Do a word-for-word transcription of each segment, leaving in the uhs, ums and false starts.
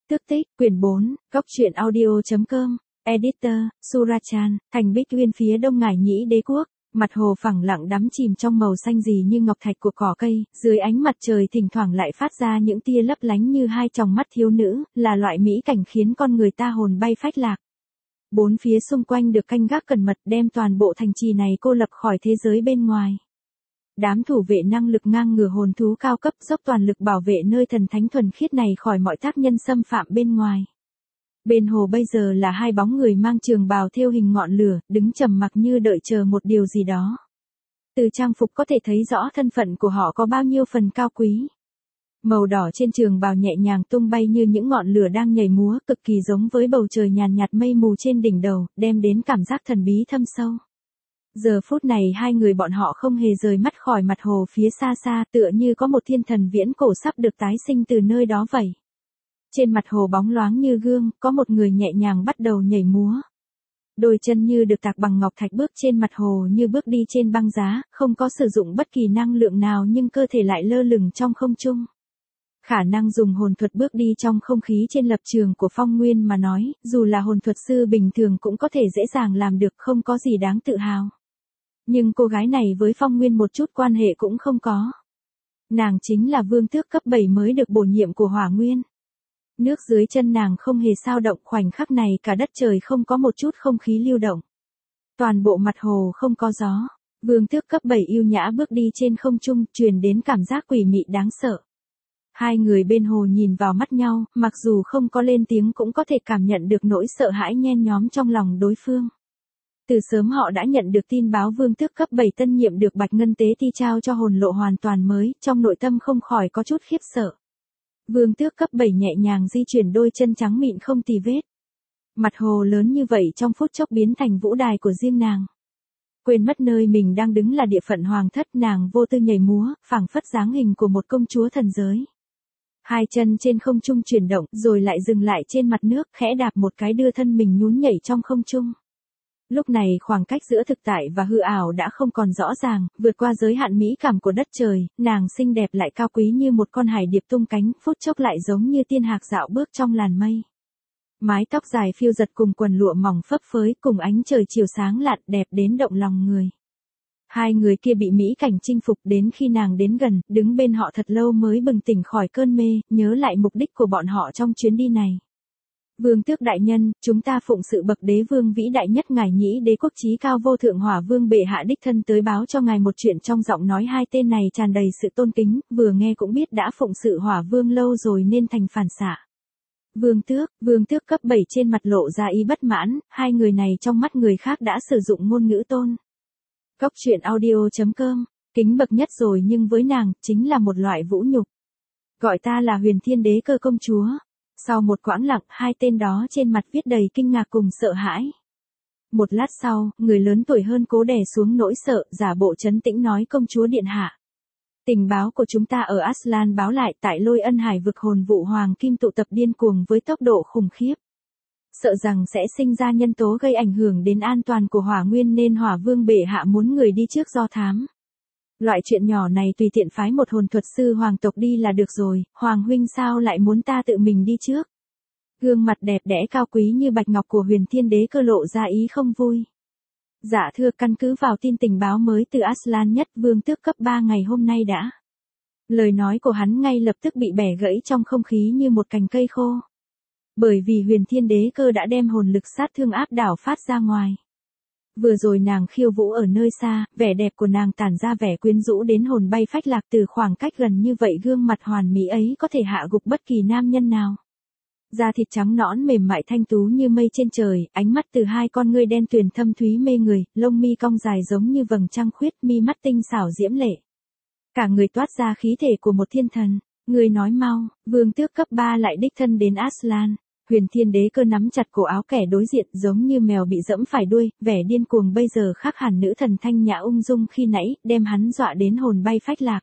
Tước tích, quyển bốn, góc truyện audio chấm com, Editor, Surachan, thành Bích Uyên phía đông Ngải Nhĩ Đế quốc, mặt hồ phẳng lặng đắm chìm trong màu xanh rì như ngọc thạch của cỏ cây, dưới ánh mặt trời thỉnh thoảng lại phát ra những tia lấp lánh như hai tròng mắt thiếu nữ, là loại mỹ cảnh khiến con người ta hồn bay phách lạc. Bốn phía xung quanh được canh gác cẩn mật đem toàn bộ thành trì này cô lập khỏi thế giới bên ngoài. Đám thủ vệ năng lực ngang ngửa hồn thú cao cấp dốc toàn lực bảo vệ nơi thần thánh thuần khiết này khỏi mọi tác nhân xâm phạm bên ngoài. Bên hồ bây giờ là hai bóng người mang trường bào thêu hình ngọn lửa, đứng trầm mặc như đợi chờ một điều gì đó. Từ trang phục có thể thấy rõ thân phận của họ có bao nhiêu phần cao quý. Màu đỏ trên trường bào nhẹ nhàng tung bay như những ngọn lửa đang nhảy múa, cực kỳ giống với bầu trời nhàn nhạt mây mù trên đỉnh đầu, đem đến cảm giác thần bí thâm sâu. Giờ phút này hai người bọn họ không hề rời mắt khỏi mặt hồ phía xa xa, tựa như có một thiên thần viễn cổ sắp được tái sinh từ nơi đó vậy. Trên mặt hồ bóng loáng như gương, có một người nhẹ nhàng bắt đầu nhảy múa. Đôi chân như được tạc bằng ngọc thạch bước trên mặt hồ như bước đi trên băng giá, không có sử dụng bất kỳ năng lượng nào nhưng cơ thể lại lơ lửng trong không trung. Khả năng dùng hồn thuật bước đi trong không khí trên lập trường của Phong Nguyên mà nói, dù là hồn thuật sư bình thường cũng có thể dễ dàng làm được, không có gì đáng tự hào. Nhưng cô gái này với Phong Nguyên một chút quan hệ cũng không có. Nàng chính là vương tước cấp bảy mới được bổ nhiệm của Hỏa Nguyên. Nước dưới chân nàng không hề sao động, khoảnh khắc này cả đất trời không có một chút không khí lưu động. Toàn bộ mặt hồ không có gió. Vương tước cấp bảy yêu nhã bước đi trên không trung, truyền đến cảm giác quỷ mị đáng sợ. Hai người bên hồ nhìn vào mắt nhau, mặc dù không có lên tiếng cũng có thể cảm nhận được nỗi sợ hãi nhen nhóm trong lòng đối phương. Từ sớm họ đã nhận được tin báo vương tước cấp bảy tân nhiệm được Bạch Ngân Tế Ti trao cho hồn lộ hoàn toàn mới, trong nội tâm không khỏi có chút khiếp sợ. Vương tước cấp bảy nhẹ nhàng di chuyển đôi chân trắng mịn không tì vết. Mặt hồ lớn như vậy trong phút chốc biến thành vũ đài của riêng nàng. Quên mất nơi mình đang đứng là địa phận hoàng thất, nàng vô tư nhảy múa, phảng phất dáng hình của một công chúa thần giới. Hai chân trên không trung chuyển động, rồi lại dừng lại trên mặt nước, khẽ đạp một cái đưa thân mình nhún nhảy trong không trung. Lúc này khoảng cách giữa thực tại và hư ảo đã không còn rõ ràng, vượt qua giới hạn mỹ cảm của đất trời, nàng xinh đẹp lại cao quý như một con hải điệp tung cánh, phút chốc lại giống như tiên hạc dạo bước trong làn mây. Mái tóc dài phiêu giật cùng quần lụa mỏng phấp phới, cùng ánh trời chiều sáng lạn đẹp đến động lòng người. Hai người kia bị mỹ cảnh chinh phục, đến khi nàng đến gần, đứng bên họ thật lâu mới bừng tỉnh khỏi cơn mê, nhớ lại mục đích của bọn họ trong chuyến đi này. Vương tước đại nhân, chúng ta phụng sự bậc đế vương vĩ đại nhất Ngải Nhĩ Đế quốc chí cao vô thượng Hỏa Vương bệ hạ đích thân tới báo cho ngài một chuyện. Trong giọng nói hai tên này tràn đầy sự tôn kính, vừa nghe cũng biết đã phụng sự Hỏa Vương lâu rồi nên thành phản xạ. Vương tước, vương tước cấp bảy trên mặt lộ ra ý bất mãn, hai người này trong mắt người khác đã sử dụng ngôn ngữ tôn. Góc truyện audio chấm com, kính bậc nhất rồi nhưng với nàng, chính là một loại vũ nhục. Gọi ta là Huyền Thiên Đế Cơ công chúa. Sau một quãng lặng, hai tên đó trên mặt viết đầy kinh ngạc cùng sợ hãi. Một lát sau, người lớn tuổi hơn cố đè xuống nỗi sợ, giả bộ trấn tĩnh nói công chúa điện hạ. Tình báo của chúng ta ở Aslan báo lại tại Lôi Ân Hải vực hồn vụ hoàng kim tụ tập điên cuồng với tốc độ khủng khiếp. Sợ rằng sẽ sinh ra nhân tố gây ảnh hưởng đến an toàn của Hỏa Nguyên nên Hỏa Vương bệ hạ muốn người đi trước do thám. Loại chuyện nhỏ này tùy tiện phái một hồn thuật sư hoàng tộc đi là được rồi, Hoàng huynh sao lại muốn ta tự mình đi trước? Gương mặt đẹp đẽ cao quý như bạch ngọc của Huyền Thiên Đế Cơ lộ ra ý không vui. Dạ thưa, căn cứ vào tin tình báo mới từ Aslan nhất, vương tước cấp ba ngày hôm nay đã. Lời nói của hắn ngay lập tức bị bẻ gãy trong không khí như một cành cây khô. Bởi vì Huyền Thiên Đế Cơ đã đem hồn lực sát thương áp đảo phát ra ngoài. Vừa rồi nàng khiêu vũ ở nơi xa, vẻ đẹp của nàng tản ra vẻ quyến rũ đến hồn bay phách lạc, từ khoảng cách gần như vậy gương mặt hoàn mỹ ấy có thể hạ gục bất kỳ nam nhân nào. Da thịt trắng nõn mềm mại thanh tú như mây trên trời, ánh mắt từ hai con ngươi đen tuyền thâm thúy mê người, lông mi cong dài giống như vầng trăng khuyết, mi mắt tinh xảo diễm lệ. Cả người toát ra khí thể của một thiên thần. Người nói mau, vương tước cấp ba lại đích thân đến Aslan. Huyền Thiên Đế Cơ nắm chặt cổ áo kẻ đối diện giống như mèo bị dẫm phải đuôi, vẻ điên cuồng bây giờ khác hẳn nữ thần thanh nhã ung dung khi nãy, đem hắn dọa đến hồn bay phách lạc.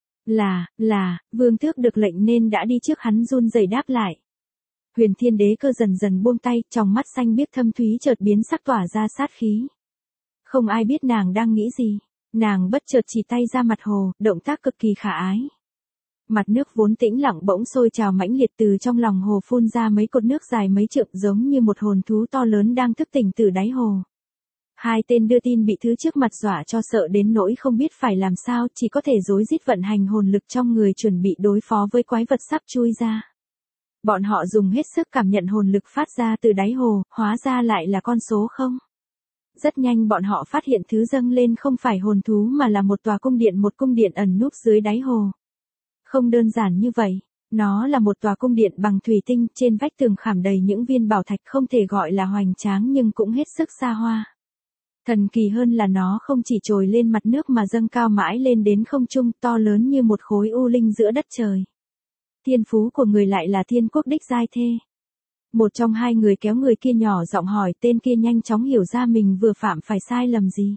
Là, là, vương tước được lệnh nên đã đi trước, hắn run rẩy đáp lại. Huyền Thiên Đế Cơ dần dần buông tay, trong mắt xanh biếc thâm thúy chợt biến sắc tỏa ra sát khí. Không ai biết nàng đang nghĩ gì, nàng bất chợt chỉ tay ra mặt hồ, động tác cực kỳ khả ái. Mặt nước vốn tĩnh lặng bỗng sôi trào mãnh liệt, từ trong lòng hồ phun ra mấy cột nước dài mấy trượng, giống như một hồn thú to lớn đang thức tỉnh từ đáy hồ. Hai tên đưa tin bị thứ trước mặt dọa cho sợ đến nỗi không biết phải làm sao, chỉ có thể rối rít vận hành hồn lực trong người chuẩn bị đối phó với quái vật sắp chui ra. Bọn họ dùng hết sức cảm nhận hồn lực phát ra từ đáy hồ, hóa ra lại là con số không. Rất nhanh bọn họ phát hiện thứ dâng lên không phải hồn thú mà là một tòa cung điện, một cung điện ẩn núp dưới đáy hồ. Không đơn giản như vậy, nó là một tòa cung điện bằng thủy tinh, trên vách tường khảm đầy những viên bảo thạch, không thể gọi là hoành tráng nhưng cũng hết sức xa hoa. Thần kỳ hơn là nó không chỉ trồi lên mặt nước mà dâng cao mãi lên đến không trung, to lớn như một khối u linh giữa đất trời. Thiên phú của người lại là thiên quốc đích giai thê. Một trong hai người kéo người kia nhỏ giọng hỏi, tên kia nhanh chóng hiểu ra mình vừa phạm phải sai lầm gì.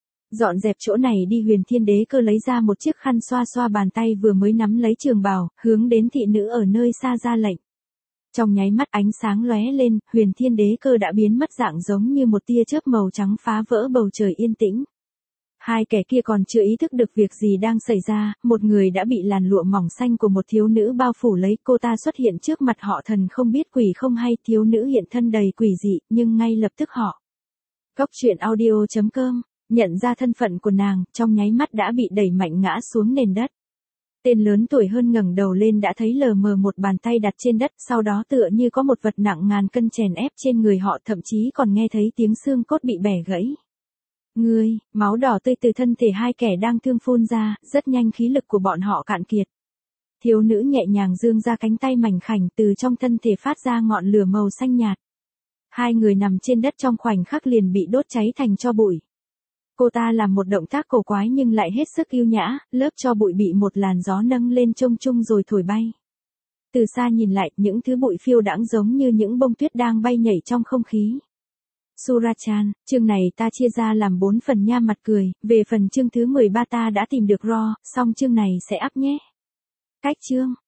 Dọn dẹp chỗ này đi. Huyền Thiên Đế Cơ lấy ra một chiếc khăn xoa xoa bàn tay vừa mới nắm lấy trường bào, hướng đến thị nữ ở nơi xa ra lệnh. Trong nháy mắt ánh sáng lóe lên, Huyền Thiên Đế Cơ đã biến mất dạng giống như một tia chớp màu trắng phá vỡ bầu trời yên tĩnh. Hai kẻ kia còn chưa ý thức được việc gì đang xảy ra, một người đã bị làn lụa mỏng xanh của một thiếu nữ bao phủ lấy, cô ta xuất hiện trước mặt họ thần không biết quỷ không hay, thiếu nữ hiện thân đầy quỷ dị, nhưng ngay lập tức họ. Cốc truyện audio chấm com, nhận ra thân phận của nàng, trong nháy mắt đã bị đẩy mạnh ngã xuống nền đất. Tên lớn tuổi hơn ngẩng đầu lên đã thấy lờ mờ một bàn tay đặt trên đất, sau đó tựa như có một vật nặng ngàn cân chèn ép trên người họ, thậm chí còn nghe thấy tiếng xương cốt bị bẻ gãy. Ngươi, máu đỏ tươi từ thân thể hai kẻ đang thương phun ra, rất nhanh khí lực của bọn họ cạn kiệt. Thiếu nữ nhẹ nhàng giương ra cánh tay mảnh khảnh, từ trong thân thể phát ra ngọn lửa màu xanh nhạt. Hai người nằm trên đất trong khoảnh khắc liền bị đốt cháy thành tro bụi. Cô ta làm một động tác cổ quái nhưng lại hết sức yêu nhã, lớp tro bụi bị một làn gió nâng lên chông chung rồi thổi bay. Từ xa nhìn lại, những thứ bụi phiêu đãng giống như những bông tuyết đang bay nhảy trong không khí. Surachan, chương này ta chia ra làm bốn phần nha, mặt cười, về phần chương thứ mười ba ta đã tìm được Ro, xong chương này sẽ up nhé. Cách chương